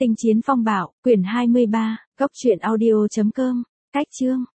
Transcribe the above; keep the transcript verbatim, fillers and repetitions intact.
Tinh chiến phong bạo, quyển hai mươi ba, góc truyện audio chấm com, cách chương.